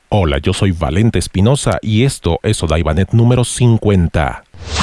Hola, yo soy Valente Espinosa y esto es Odaibanet número 50.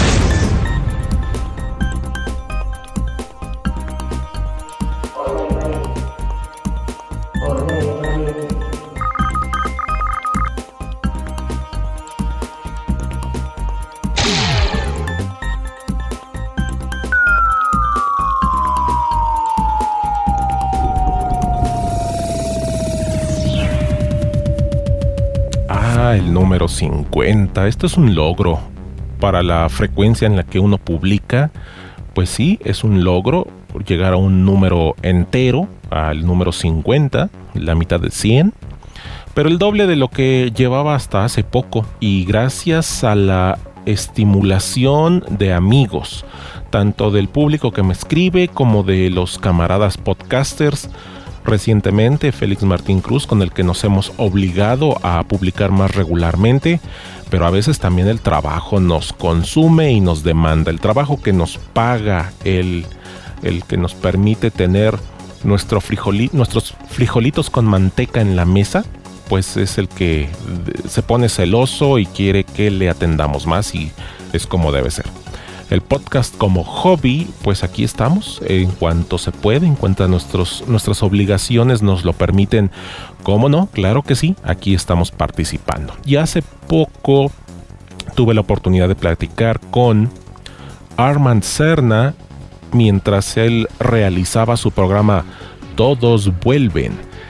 El número 50. Esto es un logro para la frecuencia en la que uno publica. Pues sí, es un logro llegar a un número entero, al número 50, la mitad de 100, pero el doble de lo que llevaba hasta hace poco. Y gracias a la estimulación de amigos, tanto del público que me escribe como de los camaradas podcasters. Recientemente Félix Martín Cruz, con el que nos hemos obligado a publicar más regularmente, pero a veces también el trabajo nos consume y nos demanda. El trabajo que nos paga, el que nos permite tener nuestros frijolitos con manteca en la mesa, pues es el que se pone celoso y quiere que le atendamos más, y es como debe ser. El podcast como hobby, pues aquí estamos en cuanto se puede, en cuanto nuestras obligaciones nos lo permiten. ¿Cómo no? Claro que sí, aquí estamos participando. Y hace poco tuve la oportunidad de platicar con Armand Serna mientras él realizaba su programa Todos Vuelven.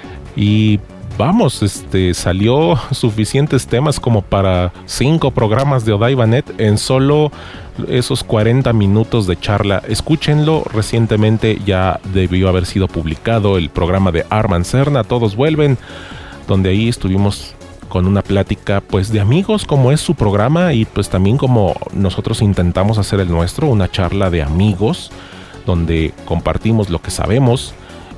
Y vamos, salió suficientes temas como para 5 programas de Odaibanet en solo esos 40 minutos de charla. Escúchenlo, recientemente ya debió haber sido publicado el programa de Armand Serna, Todos Vuelven, donde ahí estuvimos con una plática pues de amigos, como es su programa, y pues también como nosotros intentamos hacer el nuestro, una charla de amigos donde compartimos lo que sabemos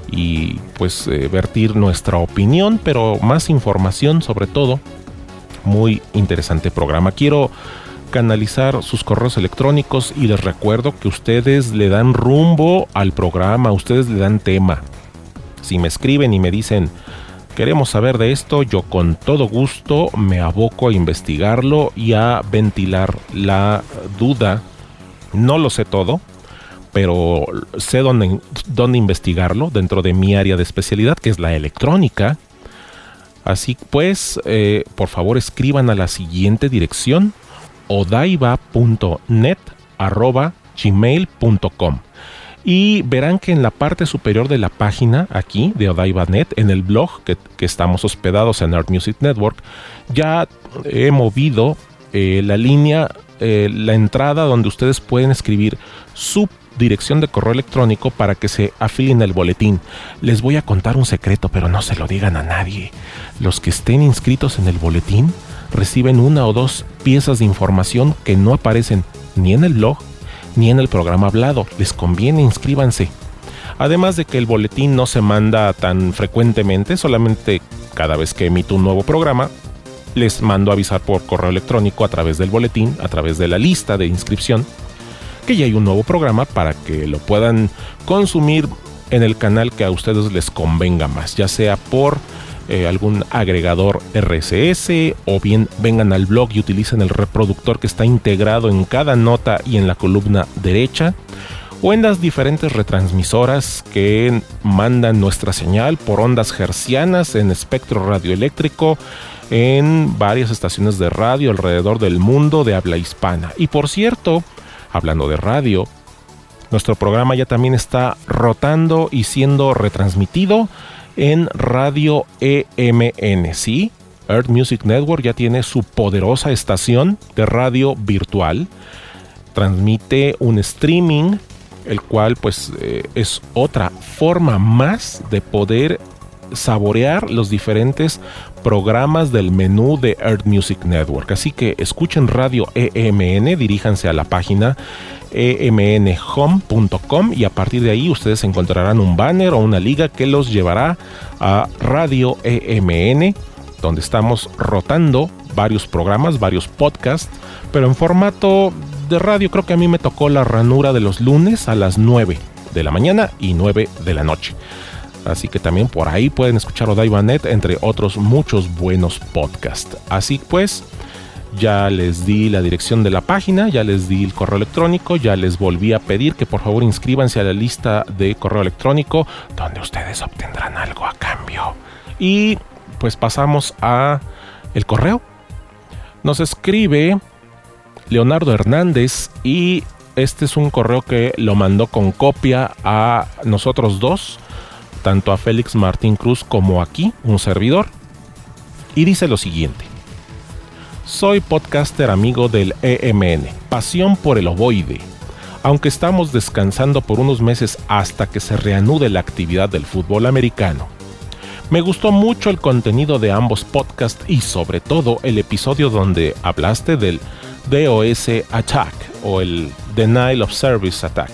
y pues vertir nuestra opinión, pero más información sobre todo. Muy interesante programa. Quiero canalizar sus correos electrónicos y les recuerdo que ustedes le dan rumbo al programa, ustedes le dan tema. Si me escriben y me dicen queremos saber de esto, yo con todo gusto me aboco a investigarlo y a ventilar la duda. No lo sé todo, pero sé dónde investigarlo dentro de mi área de especialidad, que es la electrónica. Así pues, por favor escriban a la siguiente dirección: odaiba.net@gmail.com, y verán que en la parte superior de la página aquí de Odaibanet, en el blog que estamos hospedados en Art Music Network, ya he movido la línea, la entrada donde ustedes pueden escribir su dirección de correo electrónico para que se afilien al boletín. Les voy a contar un secreto, pero no se lo digan a nadie. Los que estén inscritos en el boletín reciben 1 o 2 piezas de información que no aparecen ni en el blog ni en el programa hablado. Les conviene, inscríbanse. Además de que el boletín no se manda tan frecuentemente, solamente cada vez que emito un nuevo programa, les mando avisar por correo electrónico a través del boletín, a través de la lista de inscripción, que ya hay un nuevo programa para que lo puedan consumir en el canal que a ustedes les convenga más, ya sea por algún agregador RSS, o bien vengan al blog y utilicen el reproductor que está integrado en cada nota y en la columna derecha, o en las diferentes retransmisoras que mandan nuestra señal por ondas hertzianas en espectro radioeléctrico en varias estaciones de radio alrededor del mundo de habla hispana. Y por cierto, hablando de radio, nuestro programa ya también está rotando y siendo retransmitido en Radio EMN, ¿sí? Earth Music Network ya tiene su poderosa estación de radio virtual. Transmite un streaming, el cual pues es otra forma más de poder saborear los diferentes programas del menú de Earth Music Network. Así que escuchen Radio EMN, diríjanse a la página emnhome.com y a partir de ahí ustedes encontrarán un banner o una liga que los llevará a Radio EMN, donde estamos rotando varios programas, varios podcasts, pero en formato de radio. Creo que a mí me tocó la ranura de los lunes a las 9 de la mañana y 9 de la noche. Así que también por ahí pueden escuchar Odaiba.net, entre otros muchos buenos podcasts. Así pues, ya les di la dirección de la página, ya les di el correo electrónico, ya les volví a pedir que por favor inscríbanse a la lista de correo electrónico, donde ustedes obtendrán algo a cambio. Y pues pasamos a el correo. Nos escribe Leonardo Hernández y este es un correo que lo mandó con copia a nosotros dos, tanto a Félix Martín Cruz como aquí, un servidor. Y dice lo siguiente: soy podcaster amigo del EMN, pasión por el ovoide. Aunque estamos descansando por unos meses hasta que se reanude la actividad del fútbol americano. Me gustó mucho el contenido de ambos podcasts y sobre todo el episodio donde hablaste del DOS Attack o el Denial of Service Attack.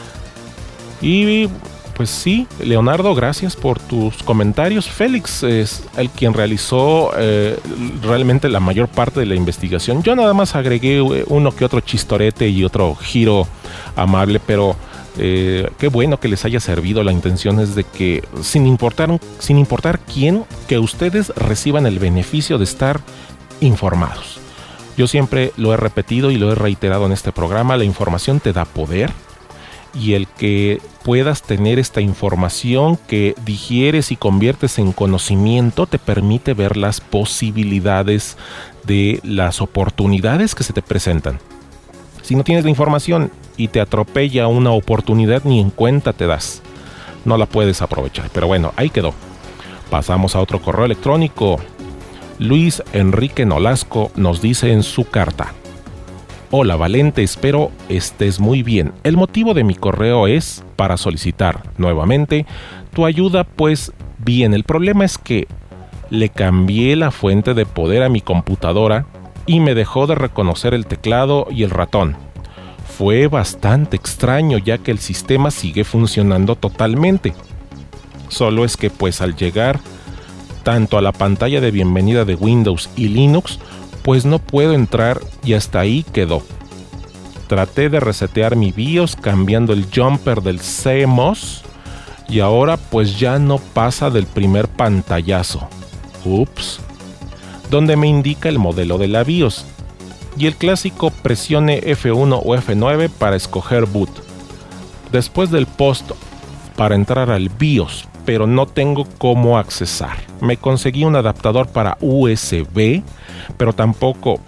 Y pues sí, Leonardo, gracias por tus comentarios. Félix es el quien realizó realmente la mayor parte de la investigación. Yo nada más agregué uno que otro chistorete y otro giro amable, pero qué bueno que les haya servido. La intención es de que sin importar quién, que ustedes reciban el beneficio de estar informados. Yo siempre lo he repetido y lo he reiterado en este programa: la información te da poder, y el que puedas tener esta información que digieres y conviertes en conocimiento te permite ver las posibilidades de las oportunidades que se te presentan. Si no tienes la información y te atropella una oportunidad, ni en cuenta te das. No la puedes aprovechar. Pero bueno, ahí quedó. Pasamos a otro correo electrónico. Luis Enrique Nolasco nos dice en su carta: hola Valente, espero estés muy bien. El motivo de mi correo es para solicitar nuevamente tu ayuda, pues bien, el problema es que le cambié la fuente de poder a mi computadora y me dejó de reconocer el teclado y el ratón. Fue bastante extraño, ya que el sistema sigue funcionando totalmente. Solo es que pues al llegar tanto a la pantalla de bienvenida de Windows y Linux, pues no puedo entrar y hasta ahí quedó. Traté de resetear mi BIOS cambiando el jumper del CMOS y ahora pues ya no pasa del primer pantallazo. Ups. Donde me indica el modelo de la BIOS. Y el clásico presione F1 o F9 para escoger boot. Después del post para entrar al BIOS, pero no tengo cómo accesar. Me conseguí un adaptador para USB, pero tampoco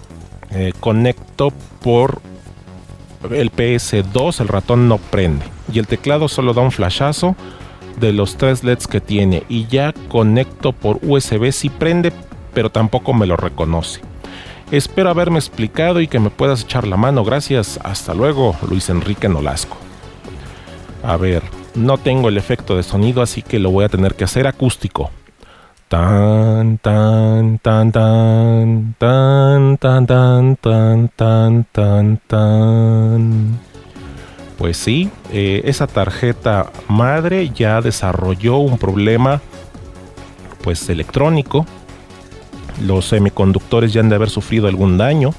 conecto por el PS2, el ratón no prende. Y el teclado solo da un flashazo de los 3 LEDs que tiene. Y ya conecto por USB, sí prende, pero tampoco me lo reconoce. Espero haberme explicado y que me puedas echar la mano. Gracias. Hasta luego, Luis Enrique Nolasco. A ver, no tengo el efecto de sonido, así que lo voy a tener que hacer acústico. Tan tan tan tan tan tan tan tan tan tan tan. Pues sí, esa tarjeta madre ya desarrolló un problema pues electrónico. Los semiconductores ya han de haber sufrido algún daño.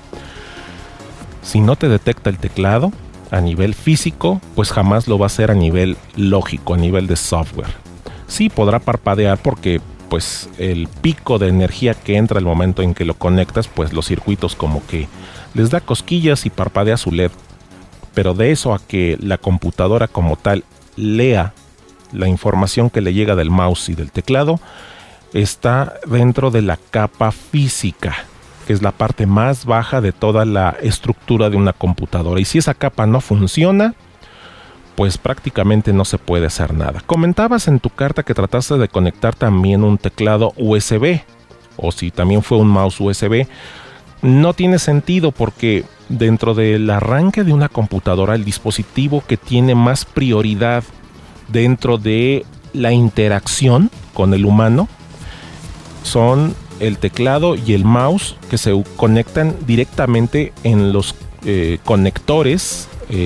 Si no te detecta el teclado a nivel físico, pues jamás lo va a hacer a nivel lógico, a nivel de software. Sí podrá parpadear porque pues el pico de energía que entra al momento en que lo conectas, pues los circuitos como que les da cosquillas y parpadea su LED. Pero de eso a que la computadora como tal lea la información que le llega del mouse y del teclado, está dentro de la capa física, que es la parte más baja de toda la estructura de una computadora. Y si esa capa no funciona, pues prácticamente no se puede hacer nada. Comentabas en tu carta que trataste de conectar también un teclado USB, o si también fue un mouse USB. No tiene sentido porque dentro del arranque de una computadora, el dispositivo que tiene más prioridad dentro de la interacción con el humano son el teclado y el mouse, que se conectan directamente en los conectores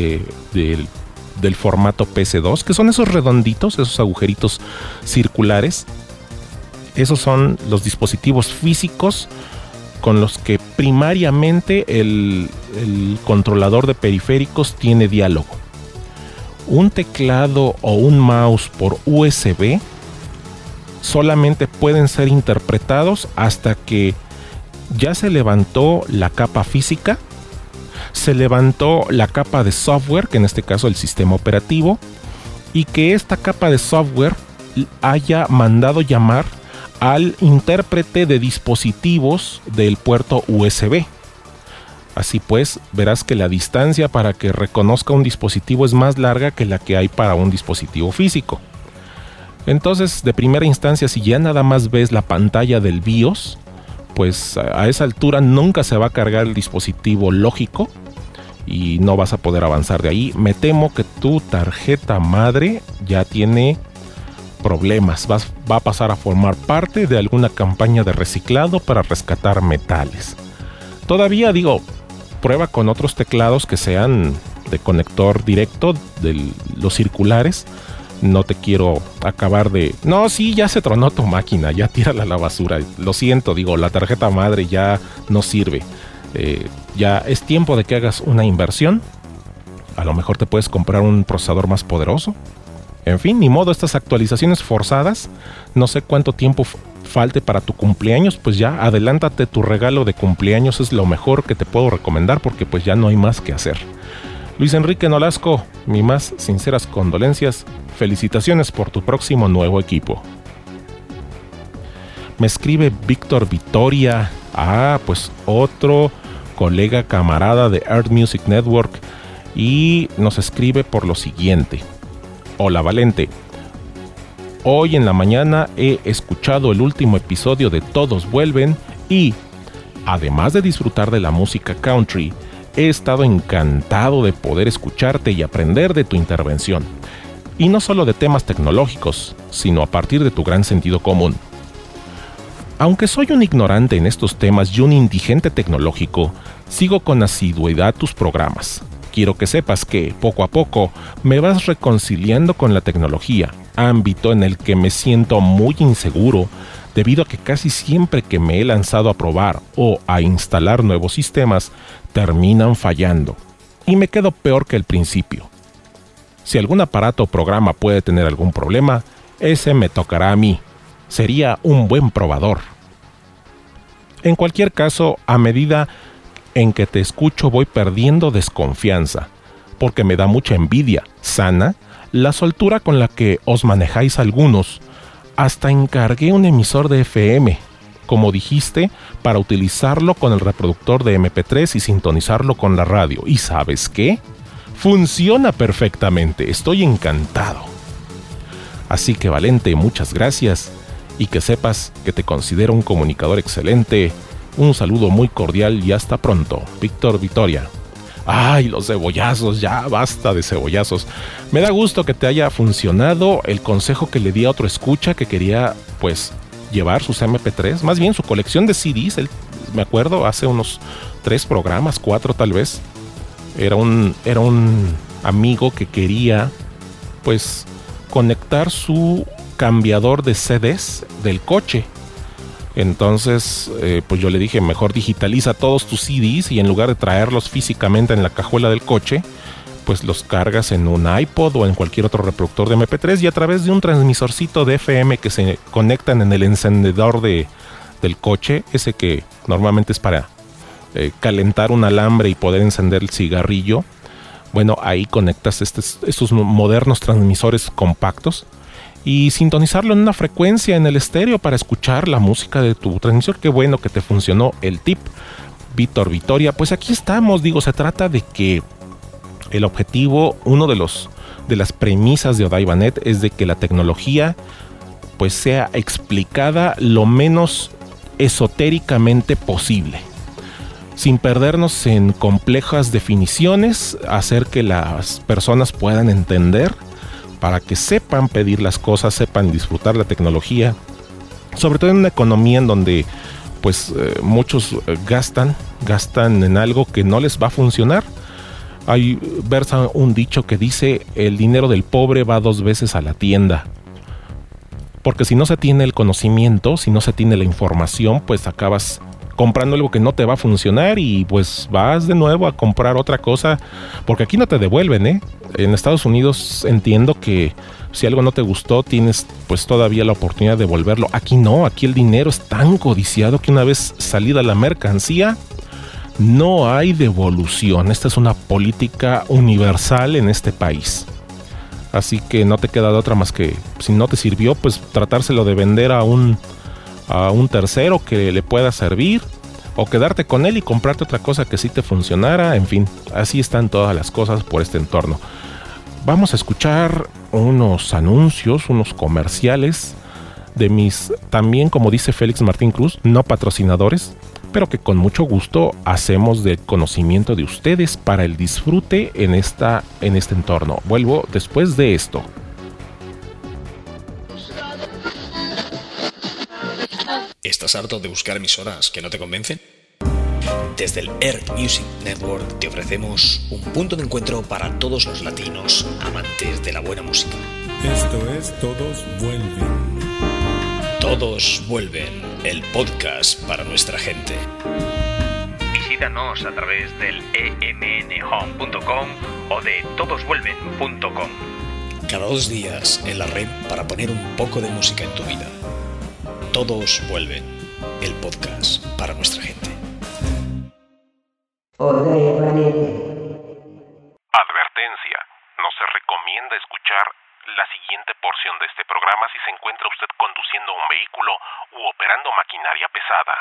del formato PS2, que son esos redonditos, esos agujeritos circulares. Esos son los dispositivos físicos con los que primariamente el controlador de periféricos tiene diálogo. un teclado o un mouse por USB solamente pueden ser interpretados hasta que ya se levantó la capa física, se levantó la capa de software, que en este caso el sistema operativo, y que esta capa de software haya mandado llamar al intérprete de dispositivos del puerto USB. Así pues, verás que la distancia para que reconozca un dispositivo es más larga que la que hay para un dispositivo físico. Entonces, de primera instancia, si ya nada más ves la pantalla del BIOS, pues a esa altura nunca se va a cargar el dispositivo lógico y no vas a poder avanzar de ahí. Me temo que tu tarjeta madre ya tiene problemas. Va a pasar a formar parte de alguna campaña de reciclado para rescatar metales. Todavía prueba con otros teclados que sean de conector directo, de los circulares. No te quiero acabar de... No, sí, ya se tronó tu máquina, ya tírala a la basura. Lo siento, la tarjeta madre ya no sirve. Ya es tiempo de que hagas una inversión. A lo mejor te puedes comprar un procesador más poderoso. En fin, ni modo, estas actualizaciones forzadas. No sé cuánto tiempo falte para tu cumpleaños, pues ya adelántate tu regalo de cumpleaños. Es lo mejor que te puedo recomendar porque pues ya no hay más que hacer. Luis Enrique Nolasco, mis más sinceras condolencias. Felicitaciones por tu próximo nuevo equipo. Me escribe Víctor Vitoria. Pues otro colega camarada de Earth Music Network. Y nos escribe por lo siguiente. Hola Valente. Hoy en la mañana he escuchado el último episodio de Todos Vuelven y, además de disfrutar de la música country, he estado encantado de poder escucharte y aprender de tu intervención. Y no solo de temas tecnológicos, sino a partir de tu gran sentido común. Aunque soy un ignorante en estos temas y un indigente tecnológico, sigo con asiduidad tus programas. Quiero que sepas que, poco a poco, me vas reconciliando con la tecnología, ámbito en el que me siento muy inseguro, debido a que casi siempre que me he lanzado a probar o a instalar nuevos sistemas, terminan fallando, y me quedo peor que al principio. Si algún aparato o programa puede tener algún problema, ese me tocará a mí. Sería un buen probador. En cualquier caso, a medida en que te escucho voy perdiendo desconfianza, porque me da mucha envidia sana la soltura con la que os manejáis algunos. Hasta encargué un emisor de FM, como dijiste, para utilizarlo con el reproductor de MP3 y sintonizarlo con la radio. ¿Y sabes qué? Funciona perfectamente. Estoy encantado. Así que Valente, muchas gracias. Y que sepas que te considero un comunicador excelente. Un saludo muy cordial y hasta pronto. Víctor Vitoria. ¡Ay, los cebollazos! Ya basta de cebollazos. Me da gusto que te haya funcionado el consejo que le di a otro escucha que quería, pues, llevar sus MP3. Más bien su colección de CDs. Me acuerdo, hace unos 3 programas, 4 tal vez. Era un amigo que quería, pues, conectar su cambiador de CDs del coche. Entonces, pues yo le dije, mejor digitaliza todos tus CDs y en lugar de traerlos físicamente en la cajuela del coche, pues los cargas en un iPod o en cualquier otro reproductor de MP3 y a través de un transmisorcito de FM que se conectan en el encendedor del coche, ese que normalmente es para calentar un alambre y poder encender el cigarrillo. Bueno, ahí conectas estos modernos transmisores compactos y sintonizarlo en una frecuencia en el estéreo para escuchar la música de tu transmisor. Qué bueno que te funcionó el tip, Víctor Vitoria. Pues aquí estamos, se trata de que el objetivo, de las premisas de Odaibanet es de que la tecnología pues sea explicada lo menos esotéricamente posible, sin perdernos en complejas definiciones, hacer que las personas puedan entender, para que sepan pedir las cosas, sepan disfrutar la tecnología, sobre todo en una economía en donde pues muchos gastan en algo que no les va a funcionar. Hay versa un dicho que dice: el dinero del pobre va 2 veces a la tienda. Porque si no se tiene el conocimiento, si no se tiene la información, pues acabas comprando algo que no te va a funcionar y pues vas de nuevo a comprar otra cosa, porque aquí no te devuelven, ¿eh? En Estados Unidos entiendo que si algo no te gustó tienes pues todavía la oportunidad de devolverlo. Aquí no, aquí el dinero es tan codiciado que una vez salida la mercancía no hay devolución. Esta es una política universal en este país. Así que no te queda de otra más que, si no te sirvió, pues tratárselo de vender a un tercero que le pueda servir, o quedarte con él y comprarte otra cosa que sí te funcionara. En fin, así están todas las cosas por este entorno. Vamos a escuchar unos anuncios, unos comerciales de mis, también como dice Félix Martín Cruz, no patrocinadores, pero que con mucho gusto hacemos de conocimiento de ustedes para el disfrute en este entorno. Vuelvo después de esto. ¿Estás harto de buscar emisoras que no te convencen? Desde el Earth Music Network te ofrecemos un punto de encuentro para todos los latinos amantes de la buena música. Esto es Todos Vuelven. Todos Vuelven, el podcast para nuestra gente. Visítanos a través del emnhome.com o de todosvuelven.com. Cada 2 días en la red para poner un poco de música en tu vida. Todos Vuelven, el podcast para nuestra gente. Advertencia, no se recomienda escuchar la siguiente porción de este programa si se encuentra usted conduciendo un vehículo u operando maquinaria pesada.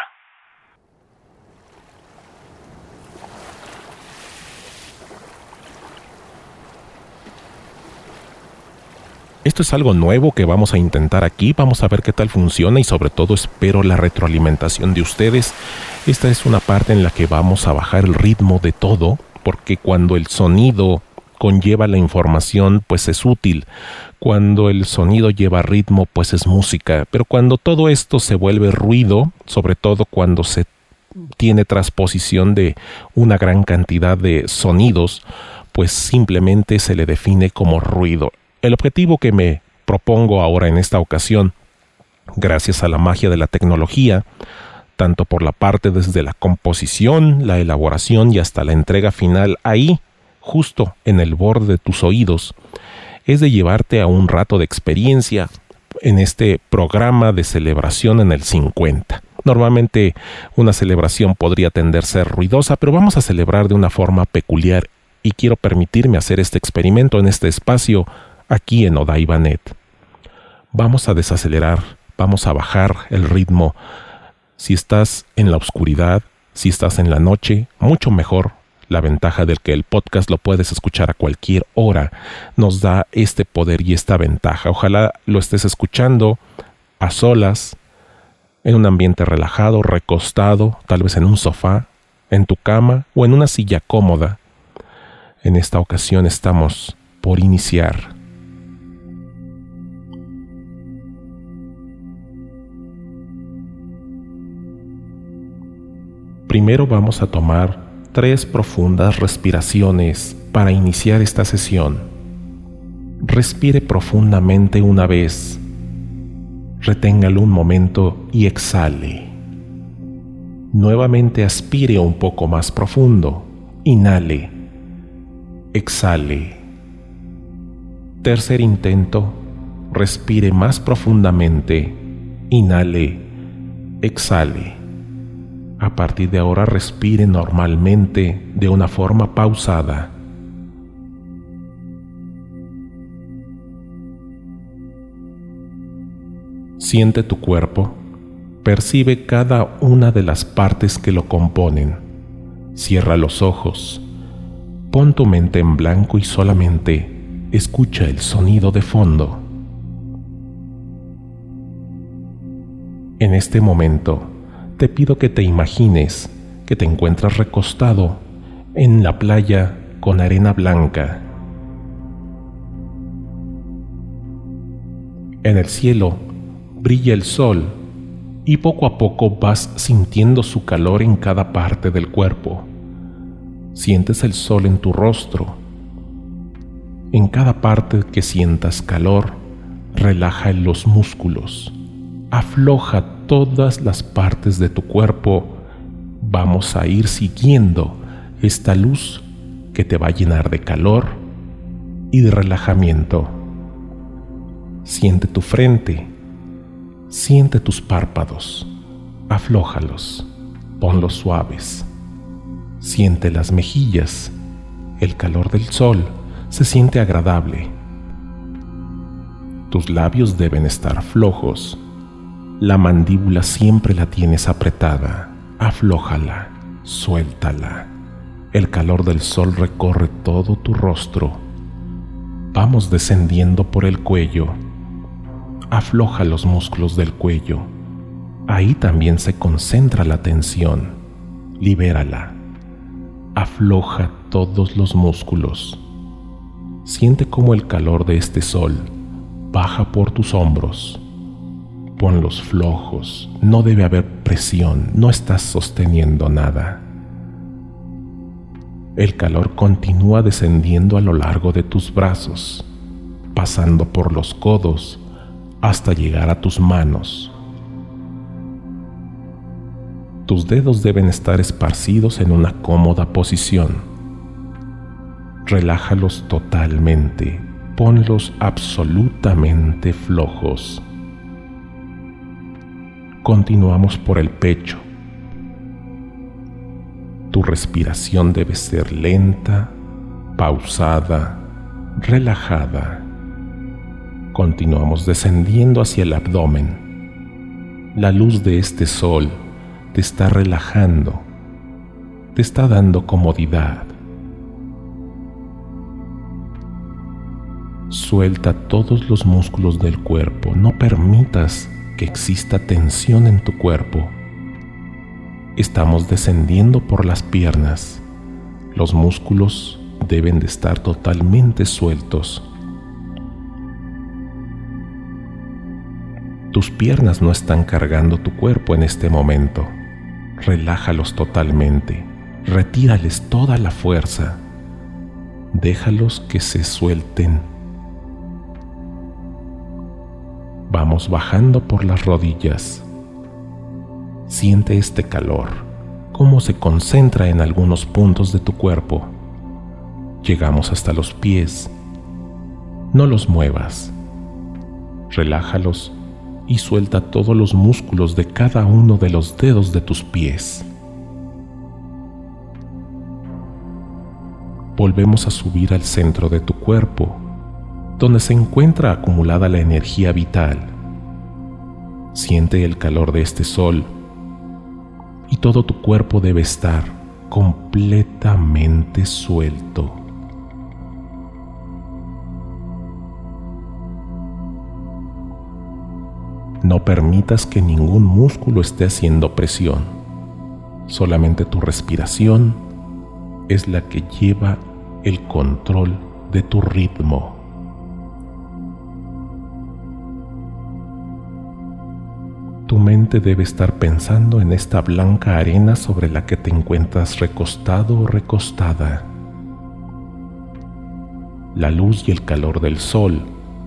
Esto es algo nuevo que vamos a intentar aquí, vamos a ver qué tal funciona y sobre todo espero la retroalimentación de ustedes. Esta es una parte en la que vamos a bajar el ritmo de todo, porque cuando el sonido conlleva la información, pues es útil. Cuando el sonido lleva ritmo, pues es música. Pero cuando todo esto se vuelve ruido, sobre todo cuando se tiene transposición de una gran cantidad de sonidos, pues simplemente se le define como ruido. El objetivo que me propongo ahora en esta ocasión, gracias a la magia de la tecnología, tanto por la parte desde la composición, la elaboración y hasta la entrega final ahí, justo en el borde de tus oídos, es de llevarte a un rato de experiencia en este programa de celebración en el 50. Normalmente una celebración podría tender a ser ruidosa, pero vamos a celebrar de una forma peculiar y quiero permitirme hacer este experimento en este espacio aquí en Odaiba.net. Vamos a desacelerar, vamos a bajar el ritmo. Si estás en la oscuridad, si estás en la noche, mucho mejor. La ventaja del que el podcast lo puedes escuchar a cualquier hora nos da este poder y esta ventaja. Ojalá lo estés escuchando a solas, en un ambiente relajado, recostado, tal vez en un sofá, en tu cama o en una silla cómoda. En esta ocasión estamos por iniciar. Primero vamos a tomar 3 profundas respiraciones para iniciar esta sesión. Respire profundamente una vez. Reténgalo un momento y exhale. Nuevamente aspire un poco más profundo. Inhale. Exhale. Tercer intento. Respire más profundamente. Inhale. Exhale. A partir de ahora respire normalmente de una forma pausada. Siente tu cuerpo, percibe cada una de las partes que lo componen. Cierra los ojos, pon tu mente en blanco y solamente escucha el sonido de fondo. En este momento, te pido que te imagines que te encuentras recostado en la playa con arena blanca. En el cielo brilla el sol y poco a poco vas sintiendo su calor en cada parte del cuerpo. Sientes el sol en tu rostro. En cada parte que sientas calor, relaja los músculos. Afloja todas las partes de tu cuerpo Vamos a ir siguiendo esta luz que te va a llenar de calor y de relajamiento. Siente tu frente, siente tus párpados, aflójalos, ponlos suaves. Siente las mejillas, el calor del sol se siente agradable. Tus labios deben estar flojos, la mandíbula siempre la tienes apretada, aflójala, suéltala. El calor del sol recorre todo tu rostro. Vamos descendiendo por el cuello. Afloja los músculos del cuello. Ahí también se concentra la tensión. Libérala. Afloja todos los músculos. Siente cómo el calor de este sol baja por tus hombros. Ponlos flojos. No debe haber presión. No estás sosteniendo nada. El calor continúa descendiendo a lo largo de tus brazos, pasando por los codos hasta llegar a tus manos. Tus dedos deben estar esparcidos en una cómoda posición. Relájalos totalmente, ponlos absolutamente flojos. Continuamos por el pecho. Tu respiración debe ser lenta, pausada, relajada. Continuamos descendiendo hacia el abdomen. La luz de este sol te está relajando, te está dando comodidad. Suelta todos los músculos del cuerpo, no permitas que exista tensión en tu cuerpo. Estamos descendiendo por las piernas. Los músculos deben de estar totalmente sueltos. Tus piernas no están cargando tu cuerpo en este momento. Relájalos totalmente. Retírales toda la fuerza. Déjalos que se suelten. Vamos bajando por las rodillas. Siente este calor, cómo se concentra en algunos puntos de tu cuerpo. Llegamos hasta los pies. No los muevas. Relájalos y suelta todos los músculos de cada uno de los dedos de tus pies. Volvemos a subir al centro de tu cuerpo, donde se encuentra acumulada la energía vital. Siente el calor de este sol y todo tu cuerpo debe estar completamente suelto. No permitas que ningún músculo esté haciendo presión. Solamente tu respiración es la que lleva el control de tu ritmo. Tu mente debe estar pensando en esta blanca arena sobre la que te encuentras recostado o recostada. La luz y el calor del sol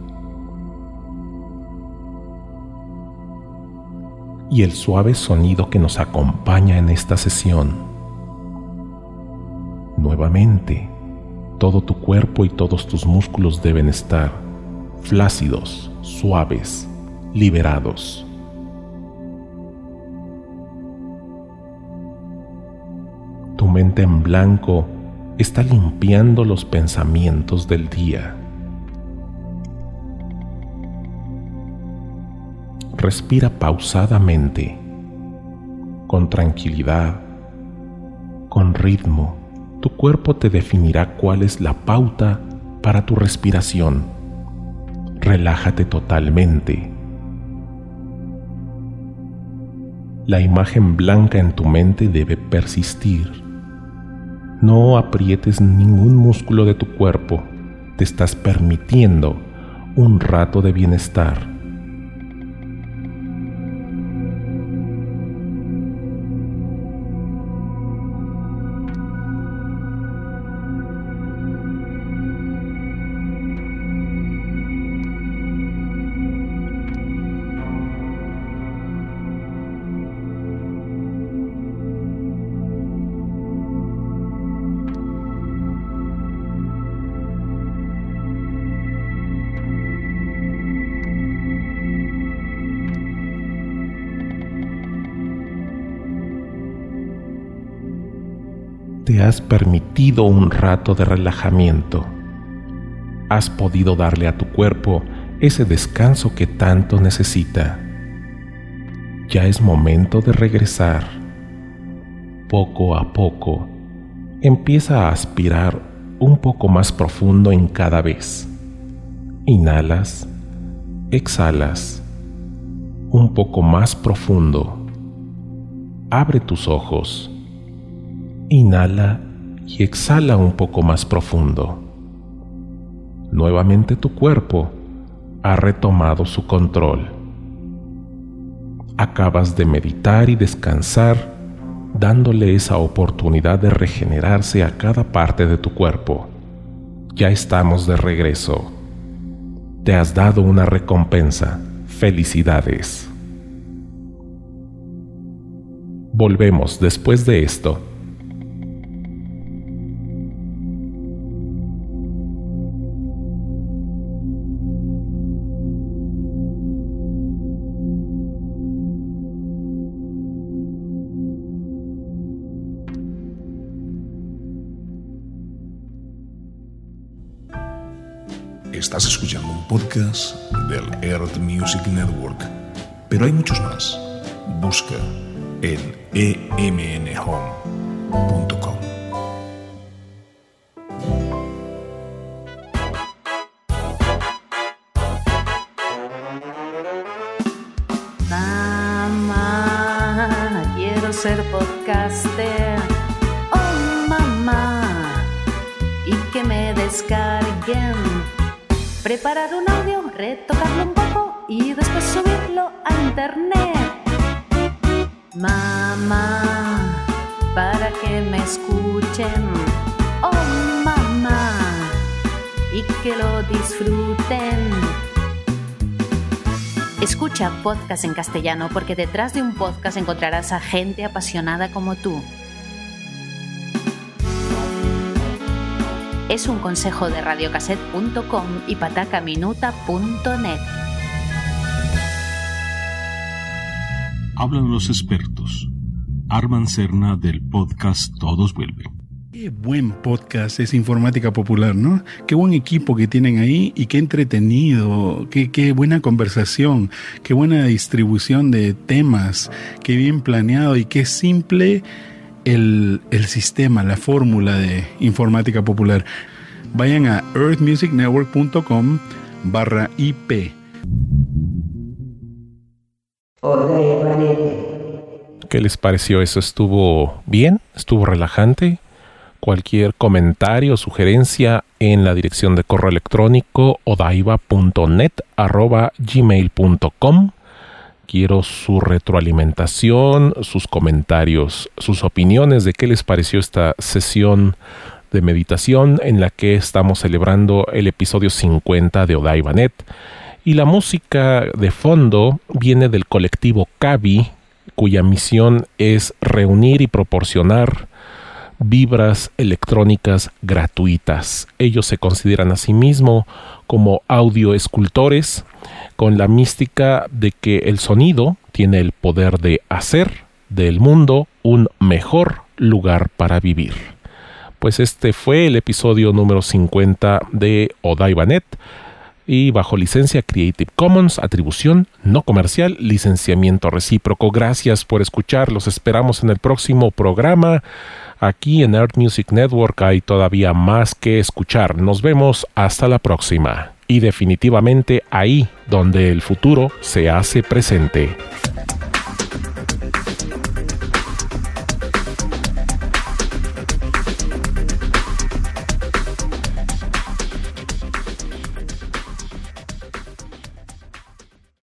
y el suave sonido que nos acompaña en esta sesión. Nuevamente, todo tu cuerpo y todos tus músculos deben estar flácidos, suaves, liberados. Tu mente en blanco está limpiando los pensamientos del día. Respira pausadamente, con tranquilidad, con ritmo. Tu cuerpo te definirá cuál es la pauta para tu respiración. Relájate totalmente. La imagen blanca en tu mente debe persistir. No aprietes ningún músculo de tu cuerpo. Te estás permitiendo un rato de bienestar. te has permitido un rato de relajamiento. Has podido darle a tu cuerpo ese descanso que tanto necesita. Ya es momento de regresar. Poco a poco, empieza a aspirar un poco más profundo en cada vez. Inhalas, exhalas, un poco más profundo. Abre tus ojos. Inhala y exhala un poco más profundo. Nuevamente tu cuerpo ha retomado su control. Acabas de meditar y descansar, dándole esa oportunidad de regenerarse a cada parte de tu cuerpo. Ya estamos de regreso. Te has dado una recompensa. ¡Felicidades! Volvemos después de esto. Estás escuchando un podcast del Earth Music Network, pero hay muchos más. Busca en emnhome.com. Mamá, quiero ser podcaster. Oh, mamá, y que me descarguen. Preparar un audio, retocarlo un poco y después subirlo a internet. Mamá, para que me escuchen. Oh, mamá, y que lo disfruten. Escucha podcast en castellano porque detrás de un podcast encontrarás a gente apasionada como tú. Es un consejo de radiocassette.com y patacaminuta.net. Hablan los expertos. Arman Serna del podcast Todos Vuelven. Qué buen podcast es Informática Popular, ¿no? Qué buen equipo que tienen ahí y qué entretenido, qué buena conversación, qué buena distribución de temas, qué bien planeado y qué simple el sistema, la fórmula de Informática Popular. Vayan a earthmusicnetwork.com/IP. ¿Qué les pareció eso? ¿Estuvo bien? ¿Estuvo relajante? Cualquier comentario o sugerencia en la dirección de correo electrónico odaiva.net@gmail.com. Quiero su retroalimentación, sus comentarios, sus opiniones de qué les pareció esta sesión de meditación en la que estamos celebrando el episodio 50 de OdaivaNet. Y la música de fondo viene del colectivo Cavi, cuya misión es reunir y proporcionar vibras electrónicas gratuitas. Ellos se consideran a sí mismos como audioescultores, con la mística de que el sonido tiene el poder de hacer del mundo un mejor lugar para vivir. Pues este fue el episodio número 50 de OdaivaNet y bajo licencia Creative Commons, atribución no comercial, licenciamiento recíproco. Gracias por escuchar, los esperamos en el próximo programa. Aquí en Earth Music Network hay todavía más que escuchar. Nos vemos hasta la próxima. Y definitivamente ahí donde el futuro se hace presente.